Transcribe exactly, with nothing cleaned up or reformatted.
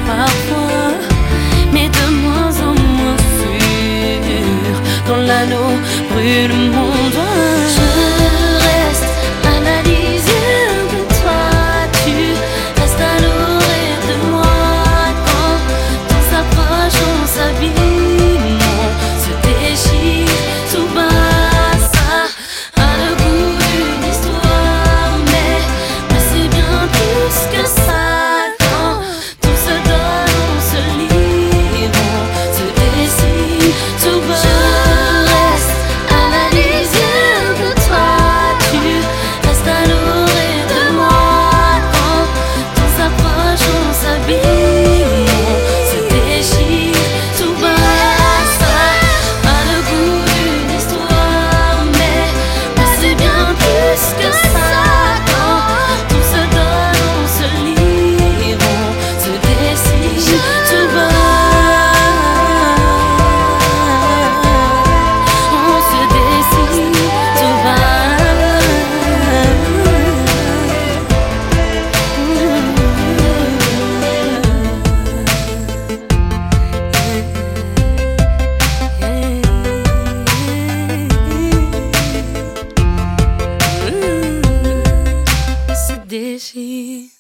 parfois, mais de moins en moins sûr. Quand l'anneau brûle mon doigt, je reste à la lisière de toi. Tu restes à l'oreille de moi. Quand on s'approche, on s'abîme, on se déchire tout bas. Ça a le goût d'une histoire, mais, mais c'est bien plus que ça. Quand on se donne, on se livre, on se décide tout bas. Déchire.